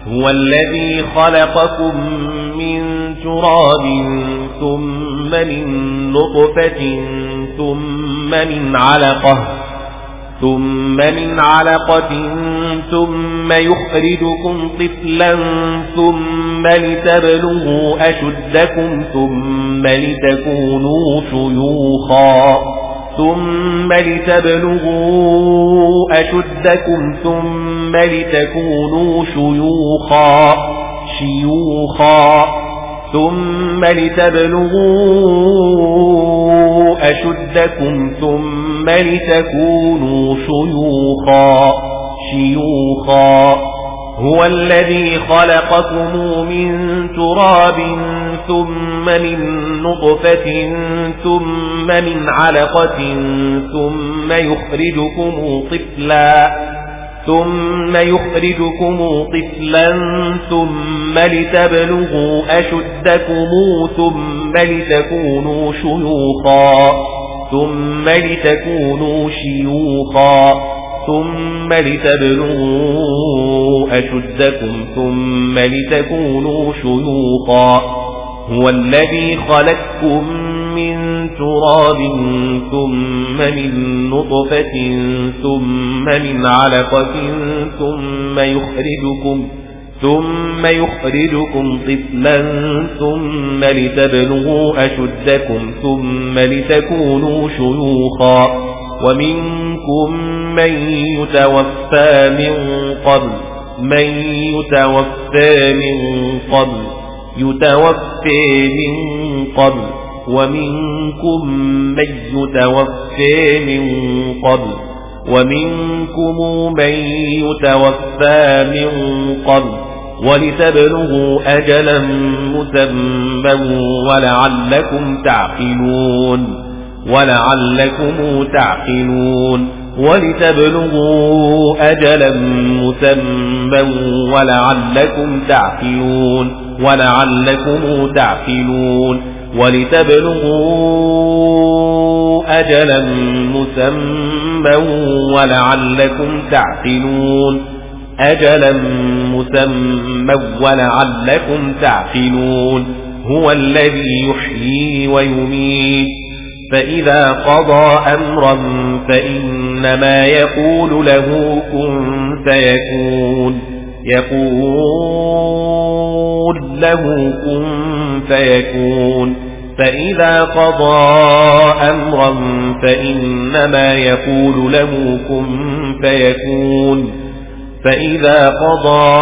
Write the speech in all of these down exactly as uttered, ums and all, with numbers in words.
هو الذي خلقكم من تراب ثم من نطفة ثم من علقة ثم من علقة ثم يخرجكم طفلا ثم لتبلغوا أشدكم ثم لتكونوا شيوخا ثم لتبلغوا أشدكم ثم لتكونوا شيوخا شيوخا ثم لتبلغوا أشدكم ثم لتكونوا شيوخا شيوخا هو الذي خلقكم من تراب ثم من نطفة ثم من علقة ثم يخرجكم طفلا ثم يخرجكم طفلا ثم لتبلغوا أشدكم ثم لتكونوا شيوخا ثم لتكونوا شيوخا ثم لتبلغوا أشدكم ثم لتكونوا شيوخا هو الذي خلقكم من تراب ثم من نطفة ثم من علقة ثم يخرجكم ثم يخرجكم طفلا ثم لتبلغوا أشدكم ثم لتكونوا شيوخا ومنكم من يتوفى من قبل من يتوفى من قبل يتوفى من قبل ومنكم من يتوفى من قبل ومنكم من يتوفى من قبل ولتبلغوا أجلا مسمى ولعلكم تعقلون ولعلكم تعقلون ولتبلغوا أجلا مسمى ولعلكم تعقلون ولعلكم تعقلون ولتبلغوا أجلا مسمى ولعلكم تعقلون أجلا مسمى ولعلكم تعقلون هو الذي يحيي ويميت فإذا قضى أمرا فإنما يقول له كن فيكون يقول له كن فيكون فإذا قضى أمرا فإنما يقول له كن فيكون فإذا قضى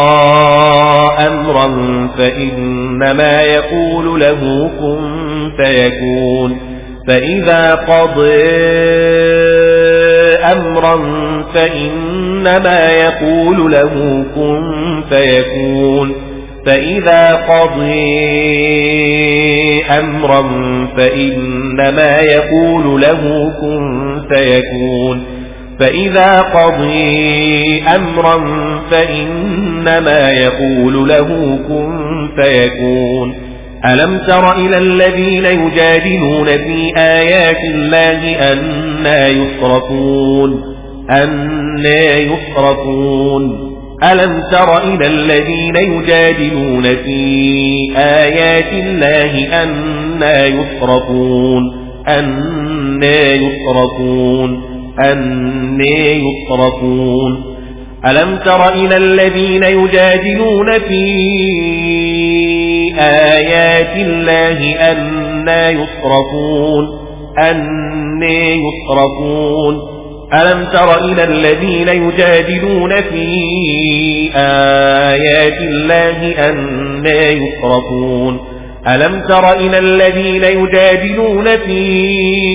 أمرا فإنما يقول له كن فيكون فإذا قضى أمرا فإنما يقول له كن فيكون فإذا قضى أمرا فإنما يقول له كن فيكون فإذا قضى أمرا فإنما يقول له كن فيكون ألم تر إلى الذين يجادلون في آيات الله أنى يصرفون أنى يصرفون ألم تر إلى الذين يجادلون في آيات الله أنى يصرفون أنى يصرفون أنى يصرفون ألم تر إلى الذين يجادلون في آيات الله أنى يصرفون أنى يصرفون ألم تر إلى الذين يجادلون في آيات الله أنى يصرفون ألم تر إلى الذين يجادلون في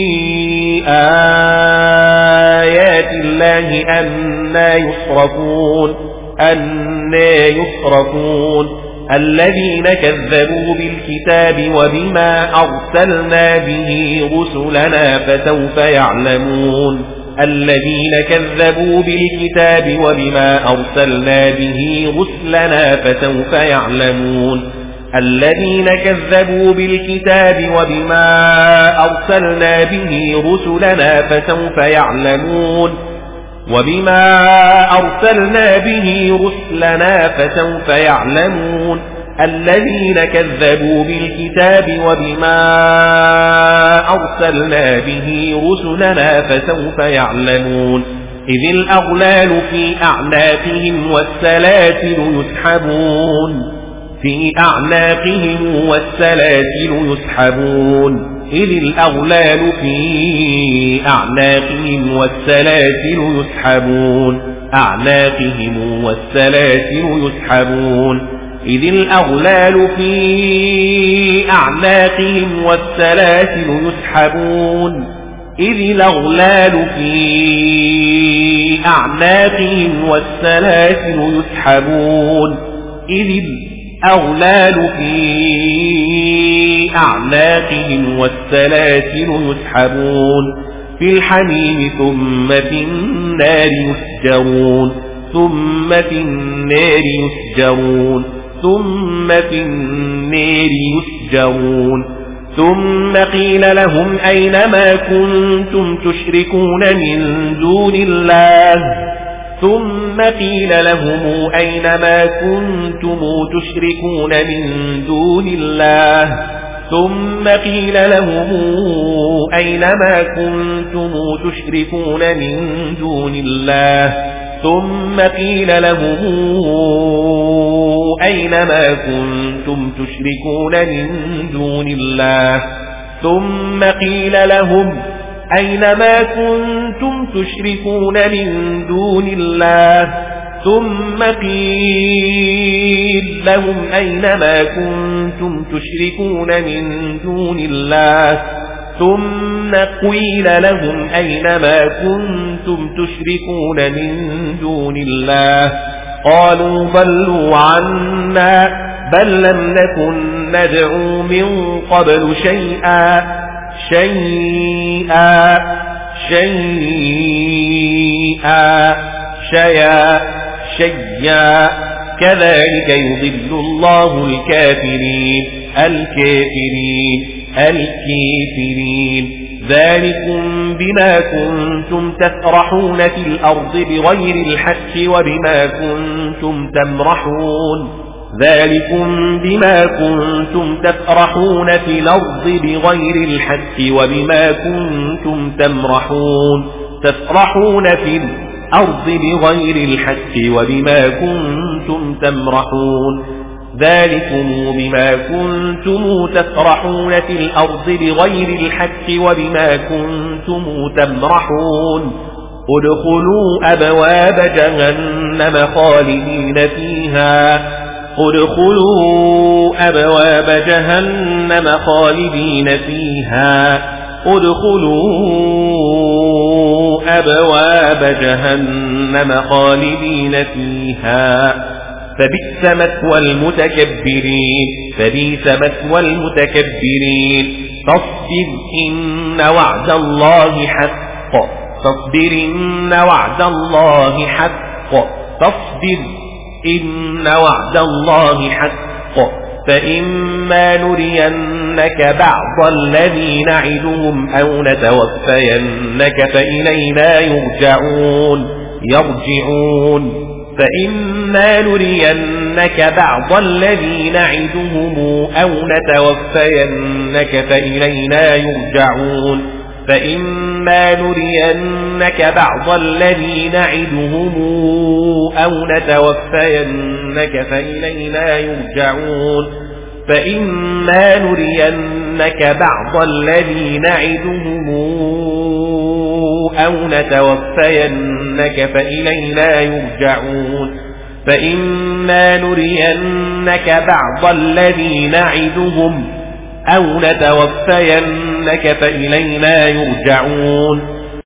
آيات الله أنى يصرفون أنى يصرفون الذين كذبوا بالكتاب وبما أرسلنا به رسلنا فسوف يعلمون الذين كذبوا بالكتاب وبما أرسلنا به رسلنا فسوف يعلمون الذين كذبوا بالكتاب وبما أرسلنا به رسلنا فسوف يعلمون وبما أرسلنا به رسلنا فسوف يعلمون الذين كذبوا بالكتاب وبما أرسلنا به رسلنا فسوف يعلمون إذ الأغلال في أعناقهم والسلاسل يسحبون في أعناقهم والسلاسل يسحبون إذ الأغلال في أعناقهم والسلاسل يسحبون أعناقهم والسلاسل يسحبون إذ الأغلال في أعناقهم والسلاسل يسحبون إذ الأغلال في أعناقهم والسلاسل يسحبون إذ الأغلال في أعناقهم والسلاسل يسحبون في الحميم ثم في النار يسجرون ثم في النار يسجرون ثم في النار يسجرون ثم قيل لهم أين ما كنتم تشركون من دون الله ثم قيل لهم أين ما كنتم تشركون من دون الله ثم قيل لهم أين ما كنتم تشركون من دون الله ثم قيل لهم أين ما كنتم تشركون من دون الله ثم قيل لهم أين ما كنتم تشركون من دون الله ثم قيل لهم أين ما كنتم تشركون من دون الله ثم قيل لهم أين ما كنتم تشركون من دون الله قالوا ضلوا عنا بل لم نكن ندعو من قبل شيئا شيئا شيئا شيئا شيئا كذلك يضل الله الكافرين الكافرين الكافرين ذلكم بما كنتم تفرحون في الأرض بغير الحق وبما كنتم تمرحون ذلكم بما كنتم تفرحون في الأرض بغير الحق وبما كنتم تمرحون تفرحون في الأرض بغير الحق وبما كنتم تمرحون ذلكم بما كنتم تفرحون في الأرض بغير الحق وبما كنتم تمرحون ادخلوا أبواب جهنم خالدين فيها ادخلوا أبواب جهنم خالدين فيها ادخلوا أبواب جهنم خالدين فيها فبئس مثوى المتكبرين فبئس مثوى المتكبرين فاصبر إن وعد الله حق فاصبر إن وعد الله حق فاصبر إن وعد الله حق فإما نرينك بعض الذي نعدهم أو نتوفينك فإلينا يرجعون يرجعون فإما نرينك بعض الذي نعدهم أو نتوفينك فإلينا يرجعون فإما نرينك بعض الذي نعدهم أو نتوفينك فإلينا يرجعون فإما نرينك بعض الذي نعدهم أو نتوفينك فإلينا يرجعون فإما نرينك بعض الذي نعدهم أو نتوفينك فإلينا يرجعون